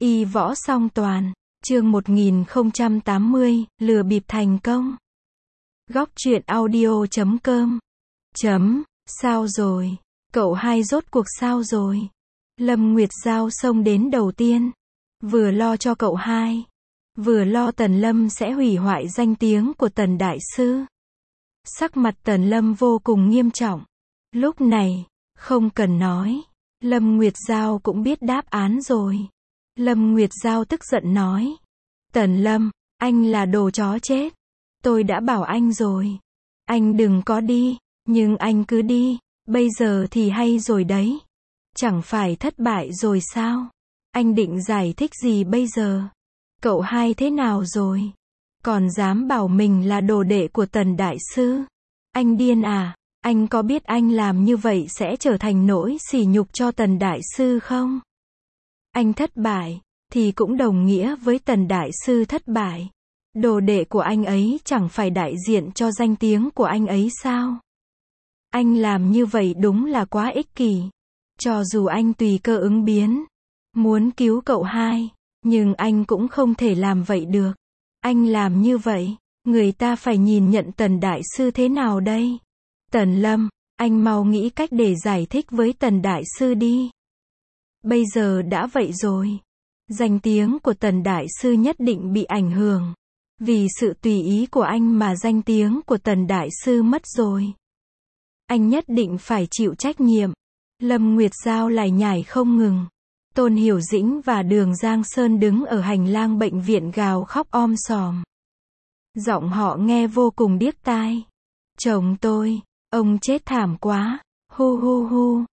Y võ song toàn, chương 1080, lừa bịp thành công. Góc truyện audio.com. Sao rồi? Cậu hai rốt cuộc sao rồi? Lâm Nguyệt Giao xông đến đầu tiên. Vừa lo cho cậu hai, vừa lo Tần Lâm sẽ hủy hoại danh tiếng của Tần Đại Sư. Sắc mặt Tần Lâm vô cùng nghiêm trọng. Lúc này, không cần nói, Lâm Nguyệt Giao cũng biết đáp án rồi. Lâm Nguyệt Giao tức giận nói. Tần Lâm, anh là đồ chó chết. Tôi đã bảo anh rồi. Anh đừng có đi, nhưng anh cứ đi. Bây giờ thì hay rồi đấy. Chẳng phải thất bại rồi sao? Anh định giải thích gì bây giờ? Cậu hai thế nào rồi? Còn dám bảo mình là đồ đệ của Tần Đại Sư? Anh điên à? Anh có biết anh làm như vậy sẽ trở thành nỗi sỉ nhục cho Tần Đại Sư không? Anh thất bại, thì cũng đồng nghĩa với Tần Đại Sư thất bại. Đồ đệ của anh ấy chẳng phải đại diện cho danh tiếng của anh ấy sao? Anh làm như vậy đúng là quá ích kỷ. Cho dù anh tùy cơ ứng biến, muốn cứu cậu hai, nhưng anh cũng không thể làm vậy được. Anh làm như vậy, người ta phải nhìn nhận Tần Đại Sư thế nào đây? Tần Lâm, anh mau nghĩ cách để giải thích với Tần Đại Sư đi. Bây giờ đã vậy rồi. Danh tiếng của Tần Đại Sư nhất định bị ảnh hưởng. Vì sự tùy ý của anh mà danh tiếng của Tần Đại Sư mất rồi. Anh nhất định phải chịu trách nhiệm. Lâm Nguyệt Giao lại nhảy không ngừng. Tôn Hiểu Dĩnh và Đường Giang Sơn đứng ở hành lang bệnh viện gào khóc om sòm. Giọng họ nghe vô cùng điếc tai. Chồng tôi, ông chết thảm quá. Hu hu hu,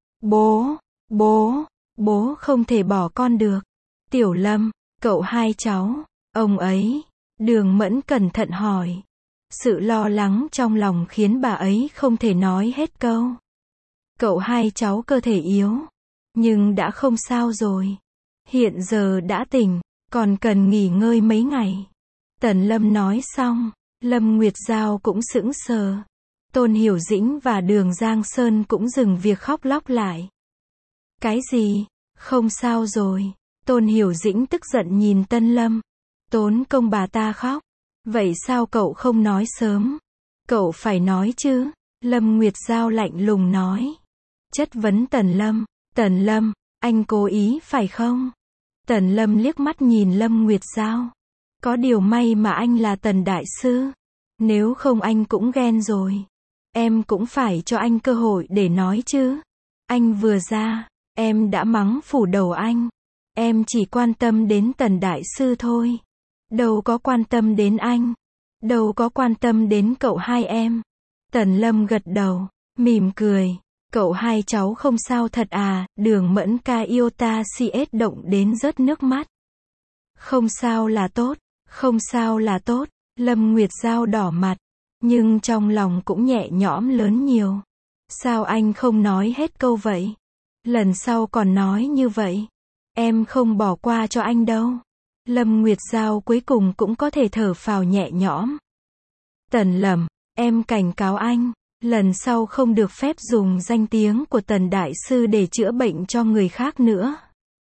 bố không thể bỏ con được. Tiểu Lâm, cậu hai cháu, ông ấy. Đường Mẫn cẩn thận hỏi. Sự lo lắng trong lòng khiến bà ấy không thể nói hết câu. Cậu hai cháu cơ thể yếu, nhưng đã không sao rồi. Hiện giờ đã tỉnh, còn cần nghỉ ngơi mấy ngày. Tần Lâm nói xong, Lâm Nguyệt Giao cũng sững sờ. Tôn Hiểu Dĩnh và Đường Giang Sơn cũng dừng việc khóc lóc lại. Cái gì? Không sao rồi. Tôn Hiểu Dĩnh tức giận nhìn Tân Lâm. Tốn công bà ta khóc. Vậy sao cậu không nói sớm? Cậu phải nói chứ. Lâm Nguyệt Giao lạnh lùng nói. Chất vấn Tần Lâm. Tần Lâm, anh cố ý phải không? Tần Lâm liếc mắt nhìn Lâm Nguyệt Giao. Có điều may mà anh là Tần Đại Sư. Nếu không anh cũng ghen rồi. Em cũng phải cho anh cơ hội để nói chứ. Anh vừa ra, em đã mắng phủ đầu anh. Em chỉ quan tâm đến Tần Đại Sư thôi. Đâu có quan tâm đến anh. Đâu có quan tâm đến cậu hai em. Tần Lâm gật đầu, mỉm cười. Cậu hai cháu không sao thật à? Đường Mẫn ca yêu ta CS động đến rớt nước mắt. Không sao là tốt, không sao là tốt. Lâm Nguyệt Giao đỏ mặt, nhưng trong lòng cũng nhẹ nhõm lớn nhiều. Sao anh không nói hết câu vậy? Lần sau còn nói như vậy, em không bỏ qua cho anh đâu. Lâm Nguyệt Giao cuối cùng cũng có thể thở phào nhẹ nhõm. Tần Lâm, em cảnh cáo anh, lần sau không được phép dùng danh tiếng của Tần Đại Sư để chữa bệnh cho người khác nữa.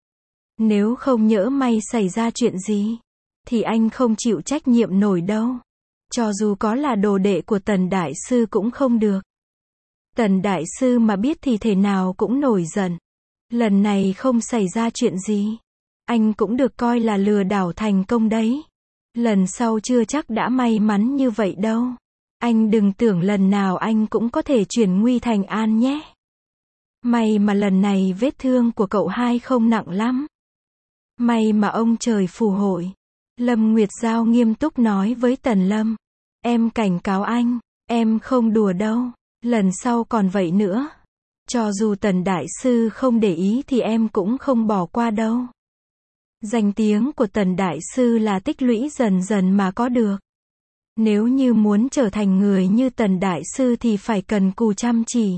Nếu không nhỡ may xảy ra chuyện gì, thì anh không chịu trách nhiệm nổi đâu. Cho dù có là đồ đệ của Tần Đại Sư cũng không được. Tần Đại Sư mà biết thì thể nào cũng nổi giận. Lần này không xảy ra chuyện gì, anh cũng được coi là lừa đảo thành công đấy. Lần sau chưa chắc đã may mắn như vậy đâu. Anh đừng tưởng lần nào anh cũng có thể chuyển nguy thành an nhé. May mà lần này vết thương của cậu hai không nặng lắm. May mà ông trời phù hộ. Lâm Nguyệt Giao nghiêm túc nói với Tần Lâm. Em cảnh cáo anh, em không đùa đâu. Lần sau còn vậy nữa. Cho dù Tần Đại Sư không để ý thì em cũng không bỏ qua đâu. Danh tiếng của Tần Đại Sư là tích lũy dần dần mà có được. Nếu như muốn trở thành người như Tần Đại Sư thì phải cần cù chăm chỉ.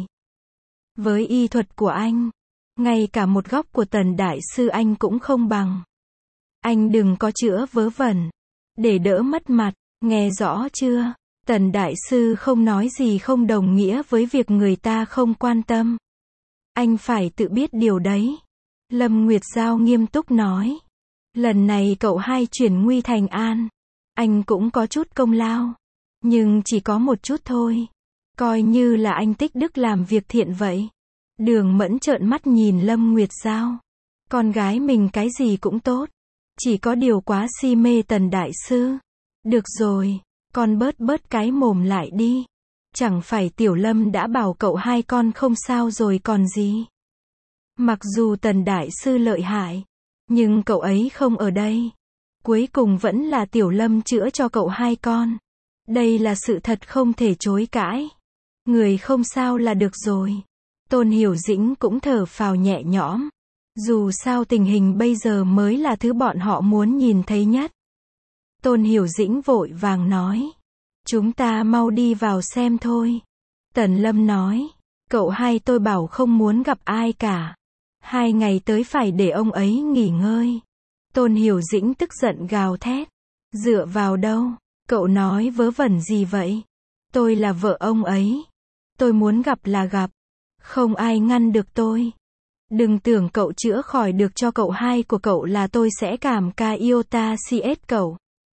Với y thuật của anh, ngay cả một góc của Tần Đại Sư anh cũng không bằng. Anh đừng có chữa vớ vẩn, để đỡ mất mặt, nghe rõ chưa? Tần Đại Sư không nói gì không đồng nghĩa với việc người ta không quan tâm. Anh phải tự biết điều đấy. Lâm Nguyệt Giao nghiêm túc nói. Lần này cậu hai chuyển nguy thành an. Anh cũng có chút công lao. Nhưng chỉ có một chút thôi. Coi như là anh tích đức làm việc thiện vậy. Đường Mẫn trợn mắt nhìn Lâm Nguyệt Giao. Con gái mình cái gì cũng tốt. Chỉ có điều quá si mê Tần đại sư. Được rồi, con bớt cái mồm lại đi. Chẳng phải Tiểu Lâm đã bảo cậu hai con không sao rồi còn gì. Mặc dù Tần đại sư lợi hại, nhưng cậu ấy không ở đây. Cuối cùng vẫn là Tiểu Lâm chữa cho cậu hai con. Đây là sự thật không thể chối cãi. Người không sao là được rồi. Tôn Hiểu Dĩnh cũng thở phào nhẹ nhõm. Dù sao tình hình bây giờ mới là thứ bọn họ muốn nhìn thấy nhất. Tôn Hiểu Dĩnh vội vàng nói. Chúng ta mau đi vào xem thôi. Tần Lâm nói. Cậu hai tôi bảo không muốn gặp ai cả. 2 ngày tới phải để ông ấy nghỉ ngơi. Tôn Hiểu Dĩnh tức giận gào thét. Dựa vào đâu? Cậu nói vớ vẩn gì vậy? Tôi là vợ ông ấy. Tôi muốn gặp là gặp. Không ai ngăn được tôi. Đừng tưởng cậu chữa khỏi được cho cậu hai của cậu là tôi sẽ cảm ca iota cs cậu.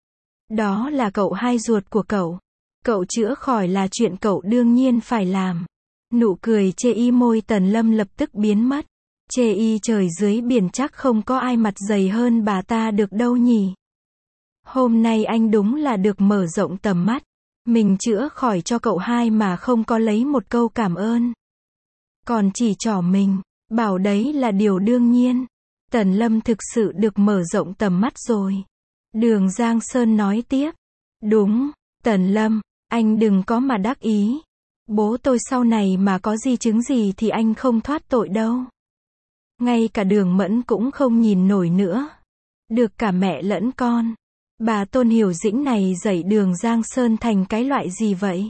Đó là cậu hai ruột của cậu. Cậu chữa khỏi là chuyện cậu đương nhiên phải làm. Nụ cười chê y môi Tần Lâm lập tức biến mất. Chê y trời dưới biển chắc không có ai mặt dày hơn bà ta được đâu nhỉ. Hôm nay anh đúng là được mở rộng tầm mắt. Mình chữa khỏi cho cậu hai mà không có lấy một câu cảm ơn. Còn chỉ trỏ mình, bảo đấy là điều đương nhiên. Tần Lâm thực sự được mở rộng tầm mắt rồi. Đường Giang Sơn nói tiếp. Đúng, Tần Lâm, anh đừng có mà đắc ý. Bố tôi sau này mà có di chứng gì thì anh không thoát tội đâu. Ngay cả Đường Mẫn cũng không nhìn nổi nữa. Được cả mẹ lẫn con. Bà Tôn Hiểu Dĩnh này dạy Đường Giang Sơn thành cái loại gì vậy?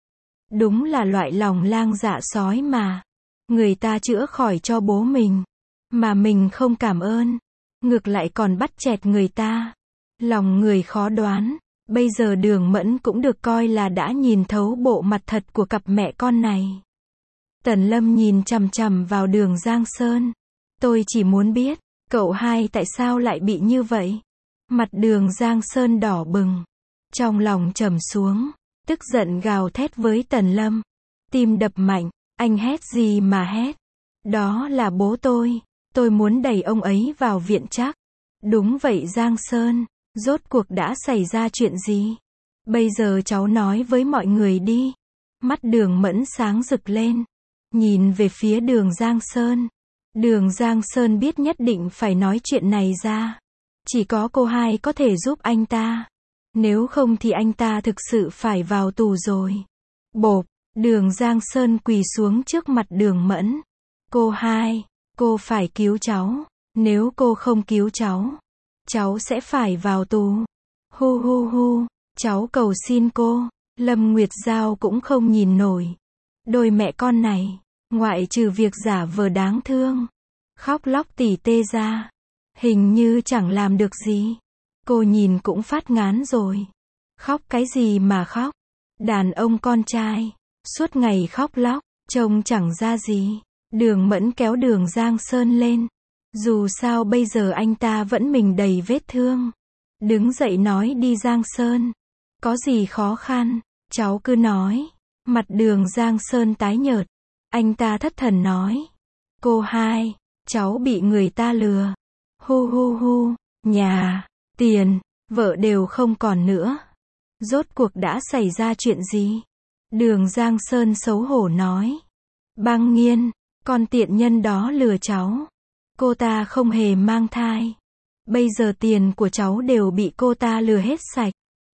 Đúng là loại lòng lang dạ sói mà. Người ta chữa khỏi cho bố mình. Mà mình không cảm ơn. Ngược lại còn bắt chẹt người ta. Lòng người khó đoán. Bây giờ Đường Mẫn cũng được coi là đã nhìn thấu bộ mặt thật của cặp mẹ con này. Tần Lâm nhìn chằm chằm vào Đường Giang Sơn. Tôi chỉ muốn biết, cậu hai tại sao lại bị như vậy? Mặt Đường Giang Sơn đỏ bừng. Trong lòng trầm xuống. Tức giận gào thét với Tần Lâm. Tim đập mạnh. Anh hét gì mà hét? Đó là bố tôi. Tôi muốn đẩy ông ấy vào viện chắc. Đúng vậy Giang Sơn. Rốt cuộc đã xảy ra chuyện gì? Bây giờ cháu nói với mọi người đi. Mắt Đường Mẫn sáng rực lên. Nhìn về phía Đường Giang Sơn. Đường Giang Sơn biết nhất định phải nói chuyện này ra. Chỉ có cô hai có thể giúp anh ta. Nếu không thì anh ta thực sự phải vào tù rồi. Bộp, Đường Giang Sơn quỳ xuống trước mặt Đường Mẫn. Cô hai, cô phải cứu cháu. Nếu cô không cứu cháu, cháu sẽ phải vào tù. Hu hu hu, cháu cầu xin cô. Lâm Nguyệt Giao cũng không nhìn nổi. Đôi mẹ con này, ngoại trừ việc giả vờ đáng thương, khóc lóc tỉ tê ra, hình như chẳng làm được gì. Cô nhìn cũng phát ngán rồi. Khóc cái gì mà khóc? Đàn ông con trai, suốt ngày khóc lóc, trông chẳng ra gì. Đường Mẫn kéo Đường Giang Sơn lên. Dù sao bây giờ anh ta vẫn mình đầy vết thương. Đứng dậy nói đi Giang Sơn. Có gì khó khăn, cháu cứ nói. Mặt Đường Giang Sơn tái nhợt. Anh ta thất thần nói. Cô hai, cháu bị người ta lừa. Hu hu hu, nhà, tiền, vợ đều không còn nữa. Rốt cuộc đã xảy ra chuyện gì? Đường Giang Sơn xấu hổ nói. Băng Nghiên, con tiện nhân đó lừa cháu. Cô ta không hề mang thai. Bây giờ tiền của cháu đều bị cô ta lừa hết sạch.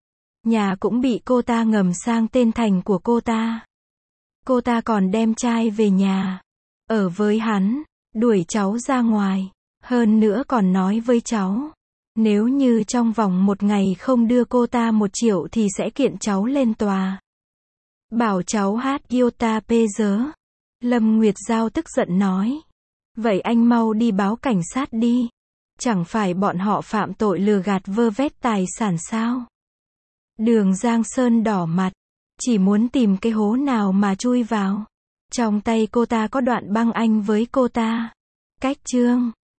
Nhà cũng bị cô ta ngầm sang tên thành của cô ta. Cô ta còn đem trai về nhà. Ở với hắn. Đuổi cháu ra ngoài. Hơn nữa còn nói với cháu. Nếu như trong vòng 1 ngày không đưa cô ta 1 triệu thì sẽ kiện cháu lên tòa. Bảo cháu hát iota pê dớ. Lâm Nguyệt Giao tức giận nói. Vậy anh mau đi báo cảnh sát đi. Chẳng phải bọn họ phạm tội lừa gạt vơ vét tài sản sao? Đường Giang Sơn đỏ mặt. Chỉ muốn tìm cái hố nào mà chui vào. Trong tay cô ta có đoạn băng anh với cô ta. Cách chương